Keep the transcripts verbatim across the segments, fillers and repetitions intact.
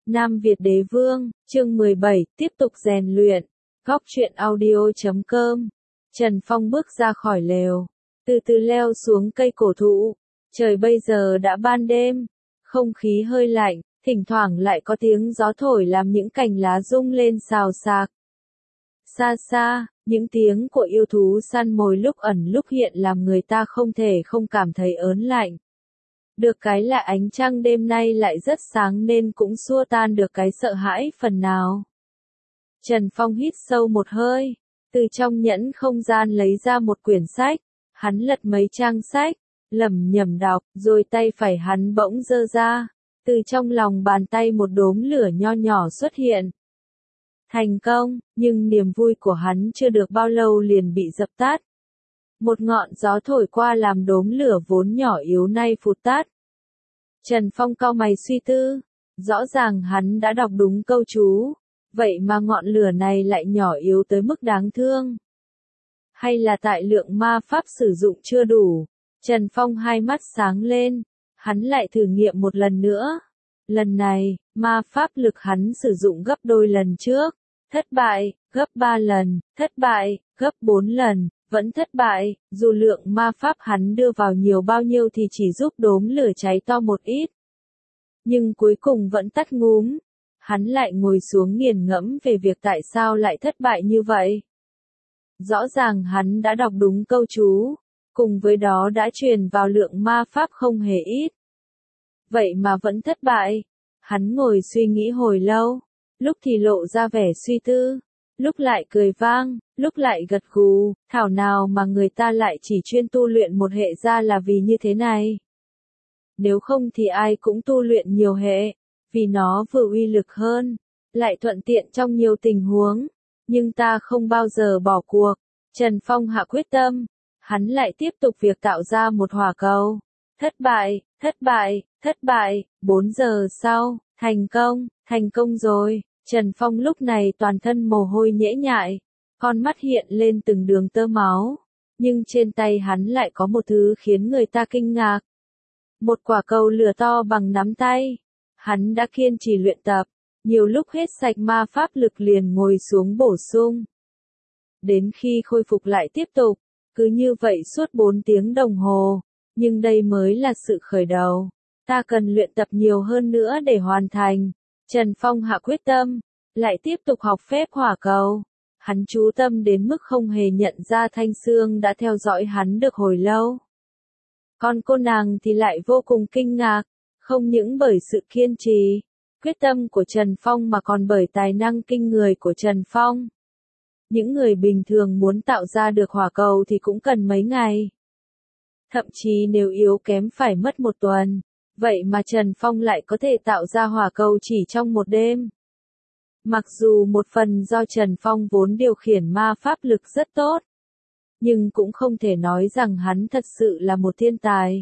Nam Việt Đế Vương, chương mười bảy, tiếp tục rèn luyện. Góc truyện audio chấm com. Trần Phong bước ra khỏi lều, từ từ leo xuống cây cổ thụ. Trời bây giờ đã ban đêm, không khí hơi lạnh, thỉnh thoảng lại có tiếng gió thổi làm những cành lá rung lên xào xạc. Xa xa, những tiếng của yêu thú săn mồi lúc ẩn lúc hiện làm người ta không thể không cảm thấy ớn lạnh. Được cái là ánh trăng đêm nay lại rất sáng nên cũng xua tan được cái sợ hãi phần nào. Trần Phong hít sâu một hơi, từ trong nhẫn không gian lấy ra một quyển sách, hắn lật mấy trang sách, lẩm nhẩm đọc, rồi tay phải hắn bỗng giơ ra, từ trong lòng bàn tay một đốm lửa nho nhỏ xuất hiện. Thành công, nhưng niềm vui của hắn chưa được bao lâu liền bị dập tắt. Một ngọn gió thổi qua làm đốm lửa vốn nhỏ yếu nay phụt tắt. Trần Phong cau mày suy tư, rõ ràng hắn đã đọc đúng câu chú, vậy mà ngọn lửa này lại nhỏ yếu tới mức đáng thương. Hay là tại lượng ma pháp sử dụng chưa đủ? Trần Phong hai mắt sáng lên, hắn lại thử nghiệm một lần nữa. Lần này, ma pháp lực hắn sử dụng gấp đôi lần trước. Thất bại, gấp ba lần, thất bại, gấp bốn lần, vẫn thất bại, dù lượng ma pháp hắn đưa vào nhiều bao nhiêu thì chỉ giúp đốm lửa cháy to một ít. Nhưng cuối cùng vẫn tắt ngúm. Hắn lại ngồi xuống nghiền ngẫm về việc tại sao lại thất bại như vậy. Rõ ràng hắn đã đọc đúng câu chú, cùng với đó đã truyền vào lượng ma pháp không hề ít. Vậy mà vẫn thất bại. Hắn ngồi suy nghĩ hồi lâu, lúc thì lộ ra vẻ suy tư, lúc lại cười vang, lúc lại gật gù, thảo nào mà người ta lại chỉ chuyên tu luyện một hệ ra là vì như thế này. Nếu không thì ai cũng tu luyện nhiều hệ, vì nó vừa uy lực hơn, lại thuận tiện trong nhiều tình huống, nhưng ta không bao giờ bỏ cuộc. Trần Phong hạ quyết tâm, hắn lại tiếp tục việc tạo ra một hỏa cầu. Thất bại, thất bại, thất bại, bốn giờ sau, thành công, thành công rồi. Trần Phong lúc này toàn thân mồ hôi nhễ nhại, con mắt hiện lên từng đường tơ máu, nhưng trên tay hắn lại có một thứ khiến người ta kinh ngạc. Một quả cầu lửa to bằng nắm tay. Hắn đã kiên trì luyện tập, nhiều lúc hết sạch ma pháp lực liền ngồi xuống bổ sung. Đến khi khôi phục lại tiếp tục, cứ như vậy suốt bốn tiếng đồng hồ, nhưng đây mới là sự khởi đầu. Ta cần luyện tập nhiều hơn nữa để hoàn thành. Trần Phong hạ quyết tâm, lại tiếp tục học phép hỏa cầu. Hắn chú tâm đến mức không hề nhận ra Thanh Sương đã theo dõi hắn được hồi lâu. Còn cô nàng thì lại vô cùng kinh ngạc, không những bởi sự kiên trì, quyết tâm của Trần Phong mà còn bởi tài năng kinh người của Trần Phong. Những người bình thường muốn tạo ra được hỏa cầu thì cũng cần mấy ngày. Thậm chí nếu yếu kém phải mất một tuần. Vậy mà Trần Phong lại có thể tạo ra hỏa cầu chỉ trong một đêm. Mặc dù một phần do Trần Phong vốn điều khiển ma pháp lực rất tốt, nhưng cũng không thể nói rằng hắn thật sự là một thiên tài.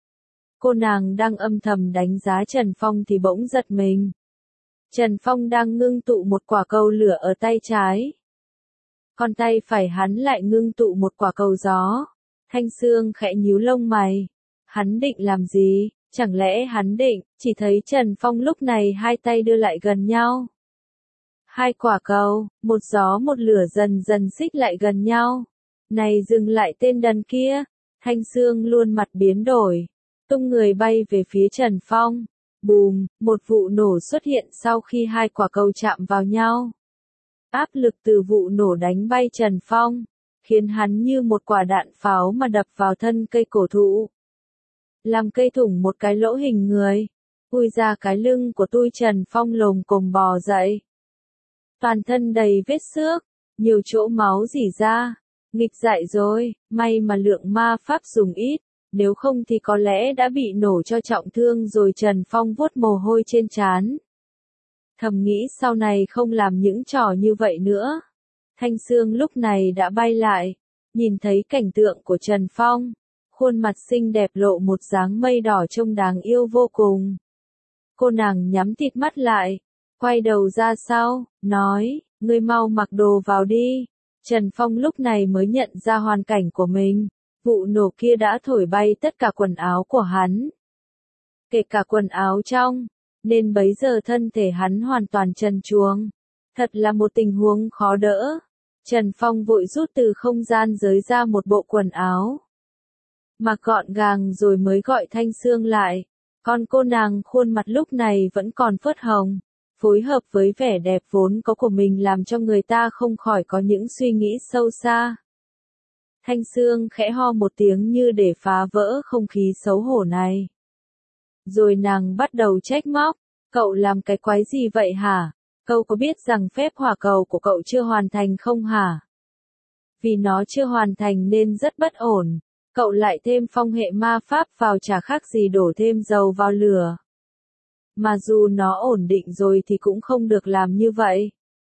Cô nàng đang âm thầm đánh giá Trần Phong thì bỗng giật mình. Trần Phong đang ngưng tụ một quả cầu lửa ở tay trái. Còn tay phải hắn lại ngưng tụ một quả cầu gió. Thanh Sương khẽ nhíu lông mày. Hắn định làm gì? Chẳng lẽ hắn định, chỉ thấy Trần Phong lúc này hai tay đưa lại gần nhau. Hai quả cầu, một gió một lửa dần dần xích lại gần nhau. Này dừng lại tên đần kia. Thanh Sương luôn mặt biến đổi, tung người bay về phía Trần Phong. Bùm, một vụ nổ xuất hiện sau khi hai quả cầu chạm vào nhau. Áp lực từ vụ nổ đánh bay Trần Phong, khiến hắn như một quả đạn pháo mà đập vào thân cây cổ thụ. Làm cây thủng một cái lỗ hình người, ui ra cái lưng của tôi. Trần Phong lồm cồm bò dậy. Toàn thân đầy vết xước, nhiều chỗ máu rỉ ra. Nghịch dại rồi, may mà lượng ma pháp dùng ít, nếu không thì có lẽ đã bị nổ cho trọng thương rồi. Trần Phong vuốt mồ hôi trên trán. Thầm nghĩ sau này không làm những trò như vậy nữa. Thanh Sương lúc này đã bay lại, nhìn thấy cảnh tượng của Trần Phong. Khuôn mặt xinh đẹp lộ một dáng mây đỏ trông đáng yêu vô cùng. Cô nàng nhắm tịt mắt lại, quay đầu ra sau, nói, ngươi mau mặc đồ vào đi. Trần Phong lúc này mới nhận ra hoàn cảnh của mình. Vụ nổ kia đã thổi bay tất cả quần áo của hắn. Kể cả quần áo trong. nên bấy giờ thân thể hắn hoàn toàn trần truồng. Thật là một tình huống khó đỡ. Trần Phong vội rút từ không gian giới ra một bộ quần áo. Mặc gọn gàng rồi mới gọi Thanh Sương lại. Con cô nàng khuôn mặt lúc này vẫn còn phớt hồng. Phối hợp với vẻ đẹp vốn có của mình làm cho người ta không khỏi có những suy nghĩ sâu xa. Thanh Sương khẽ ho một tiếng như để phá vỡ không khí xấu hổ này. Rồi nàng bắt đầu trách móc. Cậu làm cái quái gì vậy hả? Cậu có biết rằng phép hỏa cầu của cậu chưa hoàn thành không hả? Vì nó chưa hoàn thành nên rất bất ổn. Cậu lại thêm phong hệ ma pháp vào chả khác gì đổ thêm dầu vào lửa. Mà dù nó ổn định rồi thì cũng không được làm như vậy.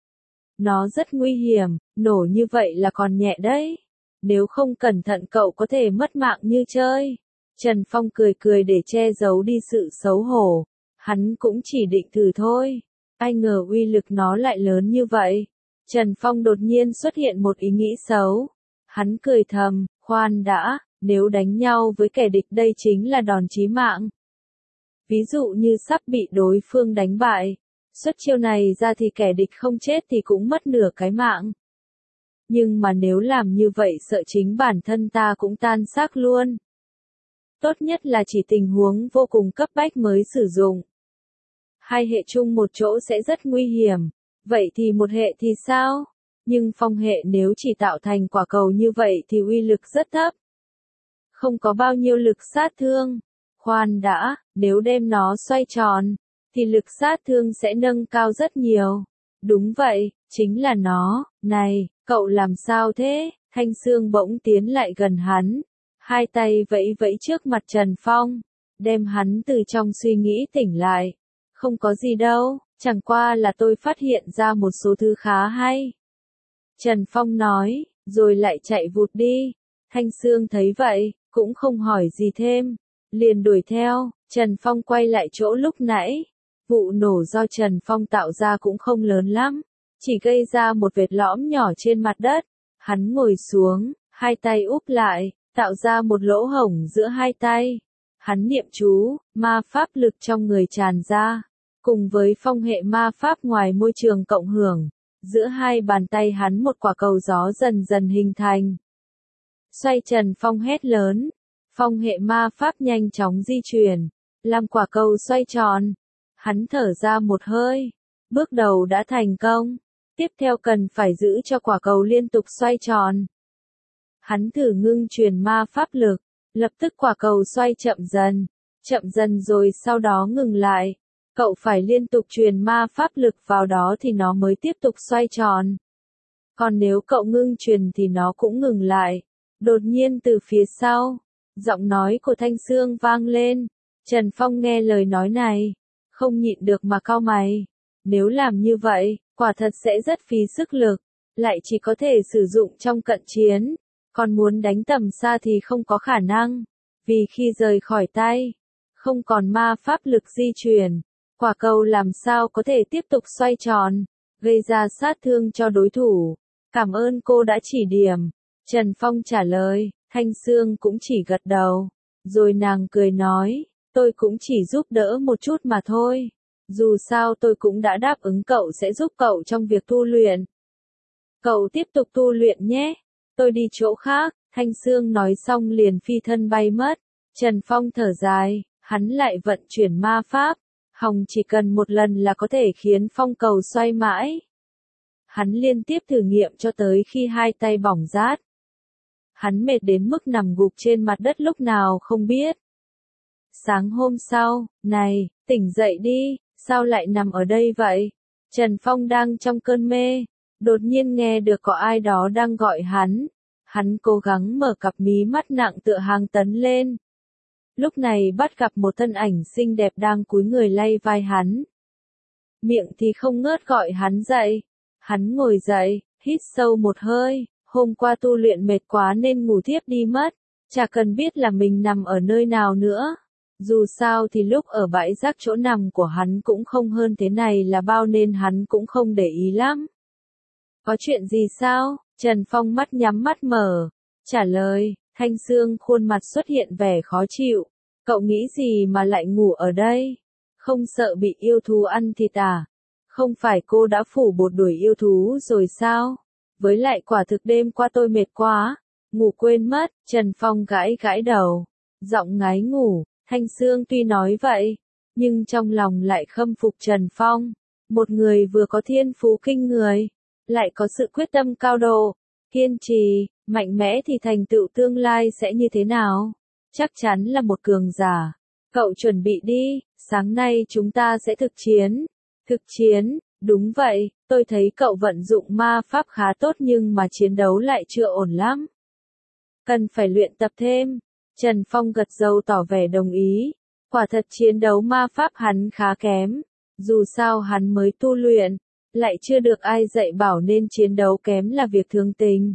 Nó rất nguy hiểm, nổ như vậy là còn nhẹ đấy. Nếu không cẩn thận cậu có thể mất mạng như chơi. Trần Phong cười cười để che giấu đi sự xấu hổ. Hắn cũng chỉ định thử thôi. Ai ngờ uy lực nó lại lớn như vậy. Trần Phong đột nhiên xuất hiện một ý nghĩ xấu. Hắn cười thầm, khoan đã, nếu đánh nhau với kẻ địch đây chính là đòn chí mạng. Ví dụ như sắp bị đối phương đánh bại. Xuất chiêu này ra thì kẻ địch không chết thì cũng mất nửa cái mạng. Nhưng mà nếu làm như vậy sợ chính bản thân ta cũng tan xác luôn. Tốt nhất là chỉ tình huống vô cùng cấp bách mới sử dụng. Hai hệ chung một chỗ sẽ rất nguy hiểm. Vậy thì một hệ thì sao? Nhưng phong hệ nếu chỉ tạo thành quả cầu như vậy thì uy lực rất thấp. Không có bao nhiêu lực sát thương. Khoan đã, nếu đem nó xoay tròn, thì lực sát thương sẽ nâng cao rất nhiều. Đúng vậy, chính là nó. Này, cậu làm sao thế? Thanh Sương bỗng tiến lại gần hắn. Hai tay vẫy vẫy trước mặt Trần Phong. Đem hắn từ trong suy nghĩ tỉnh lại. Không có gì đâu, chẳng qua là tôi phát hiện ra một số thứ khá hay. Trần Phong nói, rồi lại chạy vụt đi. Thanh Sương thấy vậy, cũng không hỏi gì thêm. Liền đuổi theo, Trần Phong quay lại chỗ lúc nãy. Vụ nổ do Trần Phong tạo ra cũng không lớn lắm. Chỉ gây ra một vệt lõm nhỏ trên mặt đất. Hắn ngồi xuống, hai tay úp lại, tạo ra một lỗ hổng giữa hai tay. Hắn niệm chú, ma pháp lực trong người tràn ra. Cùng với phong hệ ma pháp ngoài môi trường cộng hưởng, giữa hai bàn tay hắn một quả cầu gió dần dần hình thành. Xoay Trần Phong hét lớn, phong hệ ma pháp nhanh chóng di chuyển, làm quả cầu xoay tròn. Hắn thở ra một hơi, bước đầu đã thành công, tiếp theo cần phải giữ cho quả cầu liên tục xoay tròn. Hắn thử ngưng truyền ma pháp lực, lập tức quả cầu xoay chậm dần, chậm dần rồi sau đó ngừng lại. Cậu phải liên tục truyền ma pháp lực vào đó thì nó mới tiếp tục xoay tròn. Còn nếu cậu ngưng truyền thì nó cũng ngừng lại. Đột nhiên từ phía sau, giọng nói của Thanh Sương vang lên. Trần Phong nghe lời nói này, không nhịn được mà cau mày. Nếu làm như vậy, quả thật sẽ rất phí sức lực, lại chỉ có thể sử dụng trong cận chiến. Còn muốn đánh tầm xa thì không có khả năng, vì khi rời khỏi tay, không còn ma pháp lực di chuyển. Quả cầu làm sao có thể tiếp tục xoay tròn, gây ra sát thương cho đối thủ. Cảm ơn cô đã chỉ điểm. Trần Phong trả lời, Thanh Sương cũng chỉ gật đầu. Rồi nàng cười nói, tôi cũng chỉ giúp đỡ một chút mà thôi. Dù sao tôi cũng đã đáp ứng cậu sẽ giúp cậu trong việc tu luyện. Cậu tiếp tục tu luyện nhé. Tôi đi chỗ khác. Thanh Sương nói xong liền phi thân bay mất. Trần Phong thở dài, hắn lại vận chuyển ma pháp. Hồng chỉ cần một lần là có thể khiến phong cầu xoay mãi. Hắn liên tiếp thử nghiệm cho tới khi hai tay bỏng rát. Hắn mệt đến mức nằm gục trên mặt đất lúc nào không biết. Sáng hôm sau, này, tỉnh dậy đi, sao lại nằm ở đây vậy? Trần Phong đang trong cơn mê, đột nhiên nghe được có ai đó đang gọi hắn. Hắn cố gắng mở cặp mí mắt nặng tựa hàng tấn lên. Lúc này bắt gặp một thân ảnh xinh đẹp đang cúi người lay vai hắn. Miệng thì không ngớt gọi hắn dậy. Hắn ngồi dậy, hít sâu một hơi, hôm qua tu luyện mệt quá nên ngủ thiếp đi mất. Chả cần biết là mình nằm ở nơi nào nữa. Dù sao thì lúc ở bãi rác chỗ nằm của hắn cũng không hơn thế này là bao nên hắn cũng không để ý lắm. Có chuyện gì sao? Trần Phong mắt nhắm mắt mở. Trả lời, Thanh Sương khuôn mặt xuất hiện vẻ khó chịu. Cậu nghĩ gì mà lại ngủ ở đây? Không sợ bị yêu thú ăn thịt à? Không phải cô đã phủ bột đuổi yêu thú rồi sao? Với lại quả thực đêm qua tôi mệt quá, ngủ quên mất, Trần Phong gãi gãi đầu, giọng ngái ngủ. Thanh Sương tuy nói vậy, nhưng trong lòng lại khâm phục Trần Phong, một người vừa có thiên phú kinh người, lại có sự quyết tâm cao độ, kiên trì, mạnh mẽ thì thành tựu tương lai sẽ như thế nào? Chắc chắn là một cường giả. Cậu chuẩn bị đi, sáng nay chúng ta sẽ thực chiến. Thực chiến, đúng vậy, tôi thấy cậu vận dụng ma pháp khá tốt nhưng mà chiến đấu lại chưa ổn lắm. Cần phải luyện tập thêm. Trần Phong gật đầu tỏ vẻ đồng ý. Quả thật chiến đấu ma pháp hắn khá kém. Dù sao hắn mới tu luyện, lại chưa được ai dạy bảo nên chiến đấu kém là việc thường tình.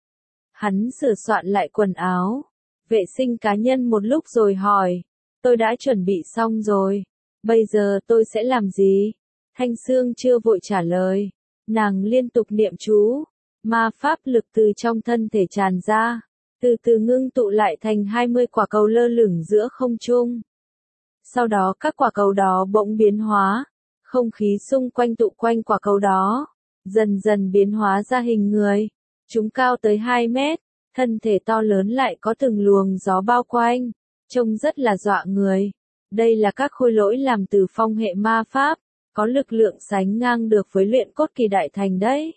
Hắn sửa soạn lại quần áo, vệ sinh cá nhân một lúc rồi hỏi, tôi đã chuẩn bị xong rồi, bây giờ tôi sẽ làm gì? Thanh Sương chưa vội trả lời, nàng liên tục niệm chú, ma pháp lực từ trong thân thể tràn ra, từ từ ngưng tụ lại thành hai mươi quả cầu lơ lửng giữa không trung. Sau đó các quả cầu đó bỗng biến hóa, không khí xung quanh tụ quanh quả cầu đó, dần dần biến hóa ra hình người. Chúng cao tới hai mét, thân thể to lớn lại có từng luồng gió bao quanh, trông rất là dọa người. Đây là các khối lỗi làm từ phong hệ ma pháp, có lực lượng sánh ngang được với luyện cốt kỳ đại thành đấy.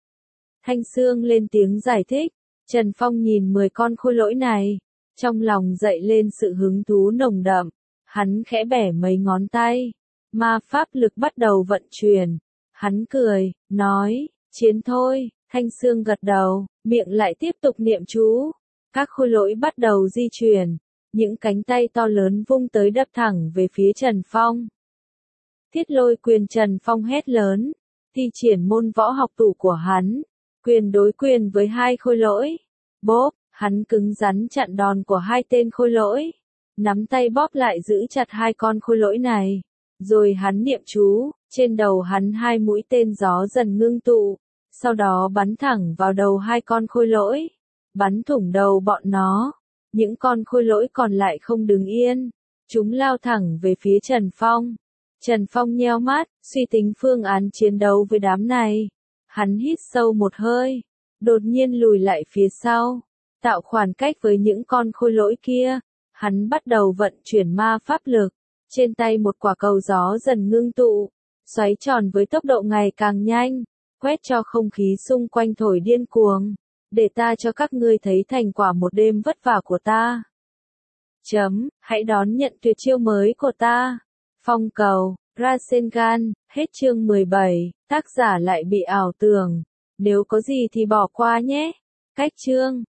Thanh Sương lên tiếng giải thích, Trần Phong nhìn mười con khối lỗi này, trong lòng dậy lên sự hứng thú nồng đậm, hắn khẽ bẻ mấy ngón tay, ma pháp lực bắt đầu vận chuyển, hắn cười, nói, chiến thôi. Thanh Sương gật đầu, miệng lại tiếp tục niệm chú. Các khối lỗi bắt đầu di chuyển, những cánh tay to lớn vung tới đập thẳng về phía Trần Phong. Thiết Lôi quyền. Trần Phong hét lớn, thi triển môn võ học tủ của hắn, quyền đối quyền với hai khối lỗi. Bốp, hắn cứng rắn chặn đòn của hai tên khối lỗi, nắm tay bóp lại giữ chặt hai con khối lỗi này, rồi hắn niệm chú, trên đầu hắn hai mũi tên gió dần ngưng tụ. Sau đó bắn thẳng vào đầu hai con khối lỗi, bắn thủng đầu bọn nó. Những con khối lỗi còn lại không đứng yên, chúng lao thẳng về phía Trần Phong. Trần Phong nheo mắt, suy tính phương án chiến đấu với đám này. Hắn hít sâu một hơi, đột nhiên lùi lại phía sau, tạo khoảng cách với những con khối lỗi kia. Hắn bắt đầu vận chuyển ma pháp lực, trên tay một quả cầu gió dần ngưng tụ, xoáy tròn với tốc độ ngày càng nhanh, quét cho không khí xung quanh thổi điên cuồng, để ta cho các ngươi thấy thành quả một đêm vất vả của ta. Chấm, hãy đón nhận tuyệt chiêu mới của ta. Phong cầu, Rasengan, hết chương mười bảy, tác giả lại bị ảo tưởng. Nếu có gì thì bỏ qua nhé. Cách chương.